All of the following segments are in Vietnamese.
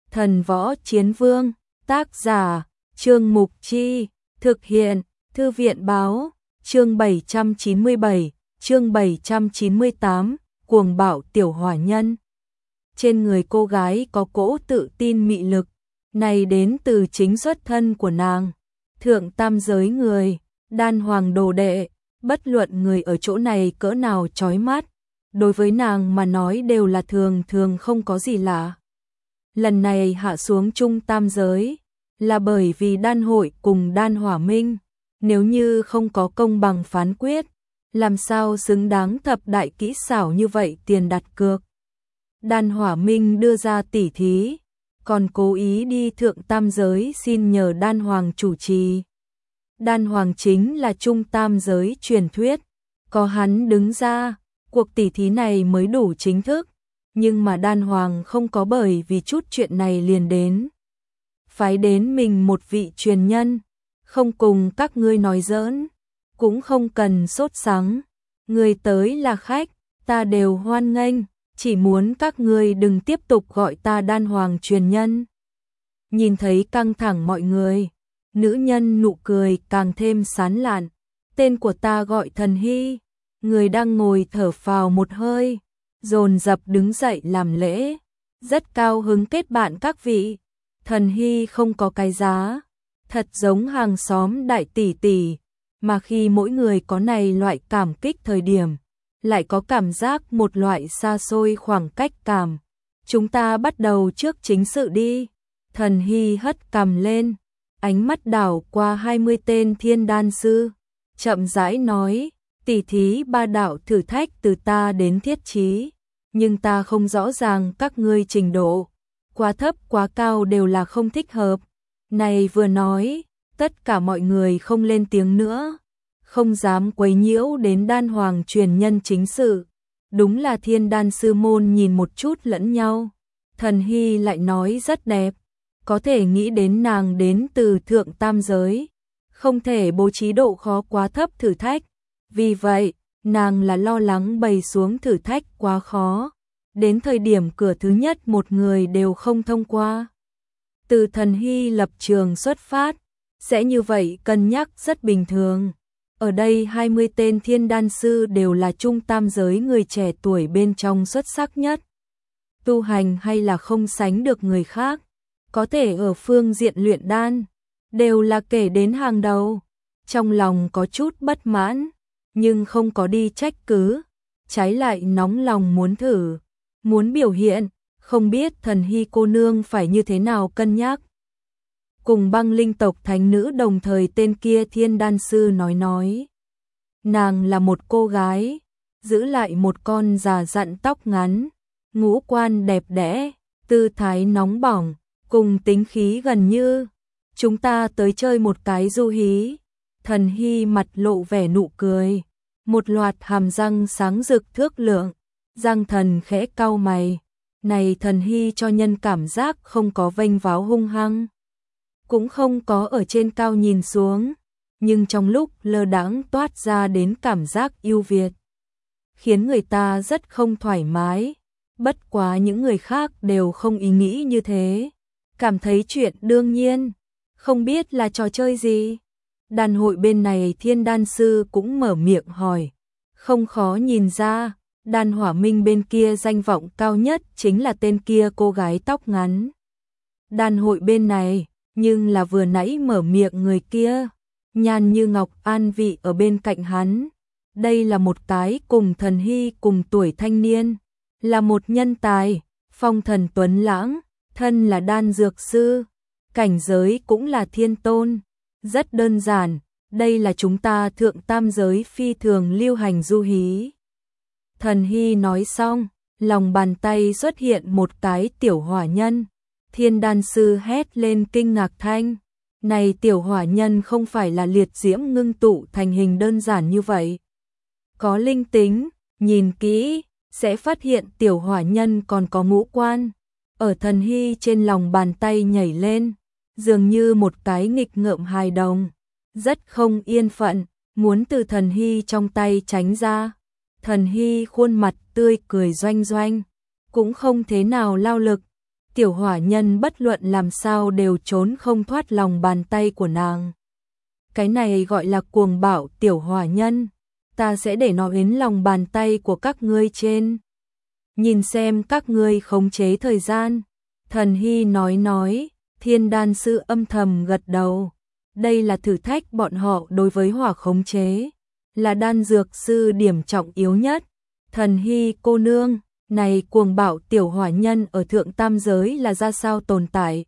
Thần Võ Chiến Vương, tác giả, Trương Mục Chi, thực hiện, Thư viện Báo, chương 797, chương 798, cuồng bạo tiểu hỏa nhân. Trên người cô gái có cỗ tự tin mị lực, này đến từ chính xuất thân của nàng. Thượng tam giới người, đan hoàng đồ đệ, bất luận người ở chỗ này cỡ nào chói mắt, đối với nàng mà nói đều là thường thường không có gì lạ. Lần này hạ xuống trung tam giới, là bởi vì đan hội cùng đan hỏa minh, nếu như không có công bằng phán quyết, làm sao xứng đáng thập đại kỹ xảo như vậy tiền đặt cược. Đan hỏa minh đưa ra tỉ thí, còn cố ý đi thượng tam giới xin nhờ đan hoàng chủ trì. Đan hoàng chính là trung tam giới truyền thuyết, có hắn đứng ra, cuộc tỉ thí này mới đủ chính thức, nhưng mà đan hoàng không có bởi vì chút chuyện này liền đến. Phái đến mình một vị truyền nhân, không cùng các ngươi nói giỡn, cũng không cần sốt sắng, người tới là khách, ta đều hoan nghênh, chỉ muốn các ngươi đừng tiếp tục gọi ta đan hoàng truyền nhân. Nhìn thấy căng thẳng mọi người, nữ nhân nụ cười càng thêm sán lạn, tên của ta gọi Thần Hy, người đang ngồi thở phào một hơi, dồn dập đứng dậy làm lễ, rất cao hứng kết bạn các vị. Thần Hy không có cái giá, thật giống hàng xóm đại tỷ tỷ, mà khi mỗi người có này loại cảm kích thời điểm, lại có cảm giác một loại xa xôi khoảng cách cảm. Chúng ta bắt đầu trước chính sự đi. Thần Hy hất cằm lên, ánh mắt đảo qua 20 tên thiên đan sư, chậm rãi nói, tỉ thí ba đạo thử thách từ ta đến thiết chí, nhưng ta không rõ ràng các ngươi trình độ, quá thấp quá cao đều là không thích hợp. Này vừa nói, tất cả mọi người không lên tiếng nữa, không dám quấy nhiễu đến đan hoàng truyền nhân chính sự. Đúng là thiên đan sư môn nhìn một chút lẫn nhau. Thần Hy lại nói rất đẹp, có thể nghĩ đến nàng đến từ thượng tam giới, không thể bố trí độ khó quá thấp thử thách. Vì vậy, nàng là lo lắng bày xuống thử thách quá khó, đến thời điểm cửa thứ nhất một người đều không thông qua. Từ Thần Hy lập trường xuất phát, sẽ như vậy cân nhắc rất bình thường. Ở đây 20 tên thiên đan sư đều là trung tam giới người trẻ tuổi bên trong xuất sắc nhất. Tu hành hay là không sánh được người khác, có thể ở phương diện luyện đan, đều là kể đến hàng đầu. Trong lòng có chút bất mãn, nhưng không có đi trách cứ, trái lại nóng lòng muốn thử, muốn biểu hiện, không biết Thần Hy cô nương phải như thế nào cân nhắc. Cùng Băng Linh tộc thánh nữ đồng thời tên kia thiên đan sư nói. Nàng là một cô gái, giữ lại một con già dặn tóc ngắn, ngũ quan đẹp đẽ, tư thái nóng bỏng, cùng tính khí gần như. Chúng ta tới chơi một cái du hí. Thần Hy mặt lộ vẻ nụ cười, một loạt hàm răng sáng rực thước lượng, Giang Thần khẽ cau mày. Này Thần Hy cho nhân cảm giác không có vênh váo hung hăng, cũng không có ở trên cao nhìn xuống, nhưng trong lúc lơ đãng toát ra đến cảm giác ưu việt, khiến người ta rất không thoải mái. Bất quá những người khác đều không ý nghĩ như thế, cảm thấy chuyện đương nhiên, không biết là trò chơi gì. Đàn hội bên này thiên đan sư cũng mở miệng hỏi, không khó nhìn ra, đan hỏa minh bên kia danh vọng cao nhất chính là tên kia cô gái tóc ngắn. Đàn hội bên này, nhưng là vừa nãy mở miệng người kia, nhan như ngọc an vị ở bên cạnh hắn. Đây là một cái cùng Thần Hy cùng tuổi thanh niên, là một nhân tài, phong thần tuấn lãng, thân là đan dược sư, cảnh giới cũng là thiên tôn. Rất đơn giản, đây là chúng ta thượng tam giới phi thường lưu hành du hí. Thần Hy nói xong, lòng bàn tay xuất hiện một cái tiểu hỏa nhân. Thiên đan sư hét lên kinh ngạc thanh. Này tiểu hỏa nhân không phải là liệt diễm ngưng tụ thành hình đơn giản như vậy. Có linh tính, nhìn kỹ, sẽ phát hiện tiểu hỏa nhân còn có ngũ quan. Ở Thần Hy trên lòng bàn tay nhảy lên, dường như một cái nghịch ngợm hài đồng, rất không yên phận, muốn từ Thần Hy trong tay tránh ra. Thần Hy khuôn mặt tươi cười doanh doanh, cũng không thế nào lao lực, tiểu hỏa nhân bất luận làm sao đều trốn không thoát lòng bàn tay của nàng. Cái này gọi là cuồng bạo tiểu hỏa nhân, ta sẽ để nó đến lòng bàn tay của các ngươi trên. Nhìn xem các ngươi khống chế thời gian. Thần Hy nói, Thiên đan sư âm thầm gật đầu. Đây là thử thách bọn họ đối với hỏa khống chế, là đan dược sư điểm trọng yếu nhất. Thần Hy cô nương, này cuồng bạo tiểu hỏa nhân ở thượng tam giới là ra sao tồn tại?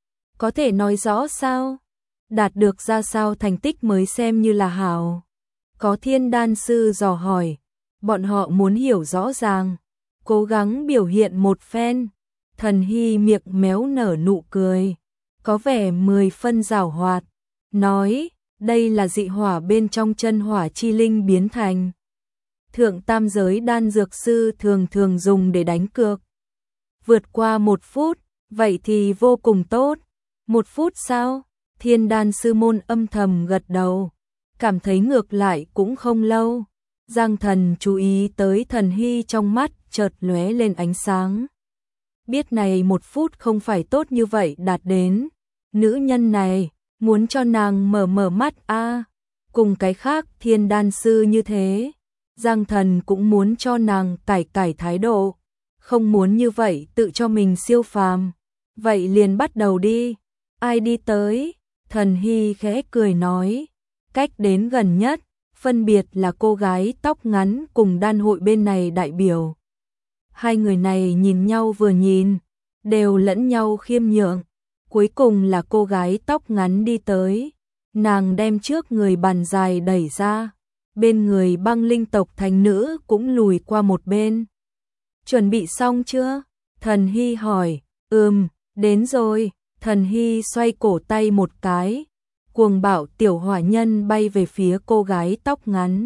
Có thể nói rõ sao? Đạt được ra sao thành tích mới xem như là hảo? Có thiên đan sư dò hỏi, bọn họ muốn hiểu rõ ràng, cố gắng biểu hiện một phen. Thần Hy miệng méo nở nụ cười, có vẻ 10 phân giảo hoạt, nói, đây là dị hỏa bên trong chân hỏa chi linh biến thành. Thượng tam giới đan dược sư thường thường dùng để đánh cược. Vượt qua 1 phút, vậy thì vô cùng tốt. 1 phút sao? Thiên đan sư môn âm thầm gật đầu, cảm thấy ngược lại cũng không lâu. Giang Thần chú ý tới Thần Hy trong mắt chợt lóe lên ánh sáng. Biết này 1 phút không phải tốt như vậy đạt đến. Nữ nhân này, muốn cho nàng mở mắt a. Cùng cái khác thiên đan sư như thế, Giang Thần cũng muốn cho nàng cải thái độ, không muốn như vậy tự cho mình siêu phàm. Vậy liền bắt đầu đi. Ai đi tới? Thần Hy khẽ cười nói, cách đến gần nhất, phân biệt là cô gái tóc ngắn cùng đan hội bên này đại biểu. Hai người này nhìn nhau vừa nhìn, đều lẫn nhau khiêm nhượng. Cuối cùng là cô gái tóc ngắn đi tới, nàng đem trước người bàn dài đẩy ra, bên người băng linh tộc thánh nữ cũng lùi qua một bên. Chuẩn bị xong chưa? Thần Hy hỏi. Đến rồi. Thần Hy xoay cổ tay một cái, cuồng bạo tiểu hỏa nhân bay về phía cô gái tóc ngắn.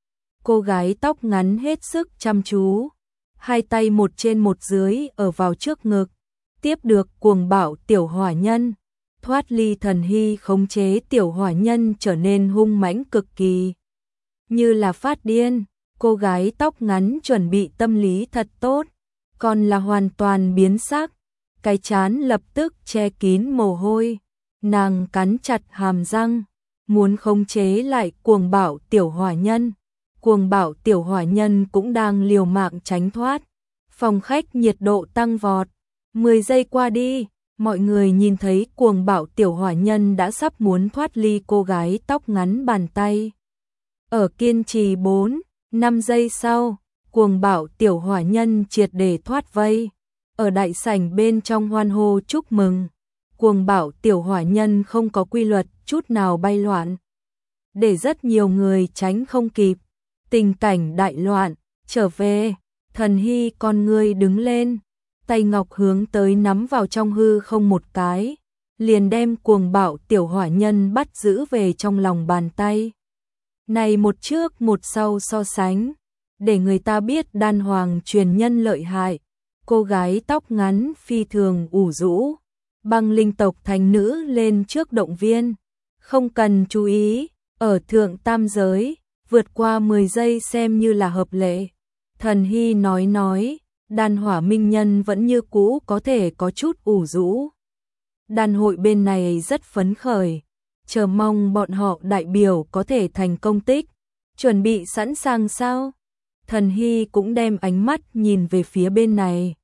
Cô gái tóc ngắn hết sức chăm chú, hai tay một trên một dưới ở vào trước ngực, tiếp được cuồng bạo tiểu hỏa nhân, thoát ly Thần Hy khống chế tiểu hỏa nhân trở nên hung mãnh cực kỳ. Như là phát điên, cô gái tóc ngắn chuẩn bị tâm lý thật tốt, còn là hoàn toàn biến sắc. Cái trán lập tức che kín mồ hôi, nàng cắn chặt hàm răng, muốn khống chế lại cuồng bạo tiểu hỏa nhân. Cuồng bạo tiểu hỏa nhân cũng đang liều mạng tránh thoát. Phòng khách nhiệt độ tăng vọt. 10 giây qua đi, mọi người nhìn thấy cuồng bạo tiểu hỏa nhân đã sắp muốn thoát ly cô gái tóc ngắn bàn tay. Ở kiên trì 4-5 giây sau, cuồng bạo tiểu hỏa nhân triệt để thoát vây. Ở đại sảnh bên trong hoan hô chúc mừng, cuồng bạo tiểu hỏa nhân không có quy luật chút nào bay loạn, để rất nhiều người tránh không kịp. Tình cảnh đại loạn, trở về, Thần Hy con ngươi đứng lên, tay ngọc hướng tới nắm vào trong hư không một cái, liền đem cuồng bạo tiểu hỏa nhân bắt giữ về trong lòng bàn tay. Này một trước một sau so sánh, để người ta biết đan hoàng truyền nhân lợi hại. Cô gái tóc ngắn phi thường ủ rũ, băng linh tộc thánh nữ lên trước động viên. Không cần chú ý, ở thượng tam giới, vượt qua 10 giây xem như là hợp lệ. Thần Hy nói, đan hỏa minh nhân vẫn như cũ có thể có chút ủ rũ. Đan hội bên này rất phấn khởi, chờ mong bọn họ đại biểu có thể thành công tích. Chuẩn bị sẵn sàng sao? Thần Hy cũng đem ánh mắt nhìn về phía bên này.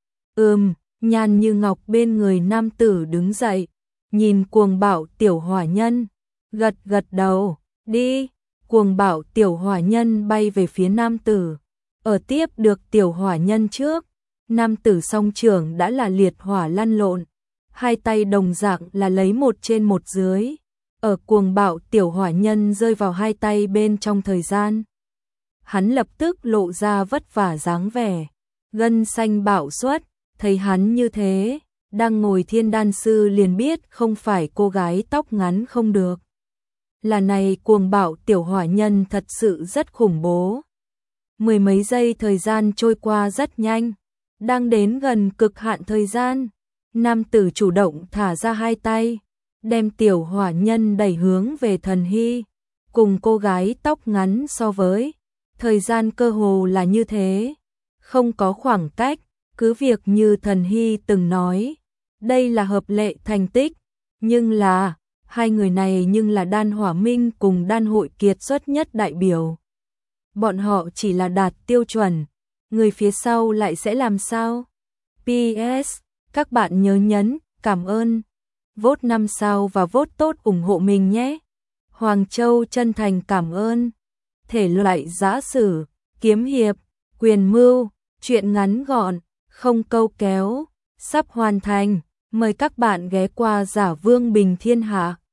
Nhan như ngọc bên người nam tử đứng dậy, nhìn cuồng bạo tiểu hỏa nhân, gật đầu, đi. Cuồng bạo tiểu hỏa nhân bay về phía nam tử, ở tiếp được tiểu hỏa nhân trước, nam tử song trưởng đã là liệt hỏa lăn lộn, hai tay đồng dạng là lấy một trên một dưới, ở cuồng bạo tiểu hỏa nhân rơi vào hai tay bên trong thời gian. Hắn lập tức lộ ra vất vả dáng vẻ, gân xanh bạo xuất, thấy hắn như thế, đang ngồi thiên đan sư liền biết không phải cô gái tóc ngắn không được. Là này cuồng bạo tiểu hỏa nhân thật sự rất khủng bố. 10 mấy giây thời gian trôi qua rất nhanh, đang đến gần cực hạn thời gian, nam tử chủ động thả ra hai tay, đem tiểu hỏa nhân đẩy hướng về Thần Hy. Cùng cô gái tóc ngắn so với, thời gian cơ hồ là như thế, không có khoảng cách, cứ việc như Thần Hy từng nói, Đây là hợp lệ thành tích, nhưng là, hai người này nhưng là Đan Hỏa Minh cùng Đan Hội kiệt xuất nhất đại biểu. Bọn họ chỉ là đạt tiêu chuẩn, người phía sau lại sẽ làm sao? PS, các bạn nhớ nhấn, cảm ơn, vote 5 sao và vote tốt ủng hộ mình nhé. Hoàng Châu chân thành cảm ơn. Thể loại giã sử, kiếm hiệp, quyền mưu, truyện ngắn gọn, không câu kéo, sắp hoàn thành. Mời các bạn ghé qua Giả Vương Bình Thiên Hạ.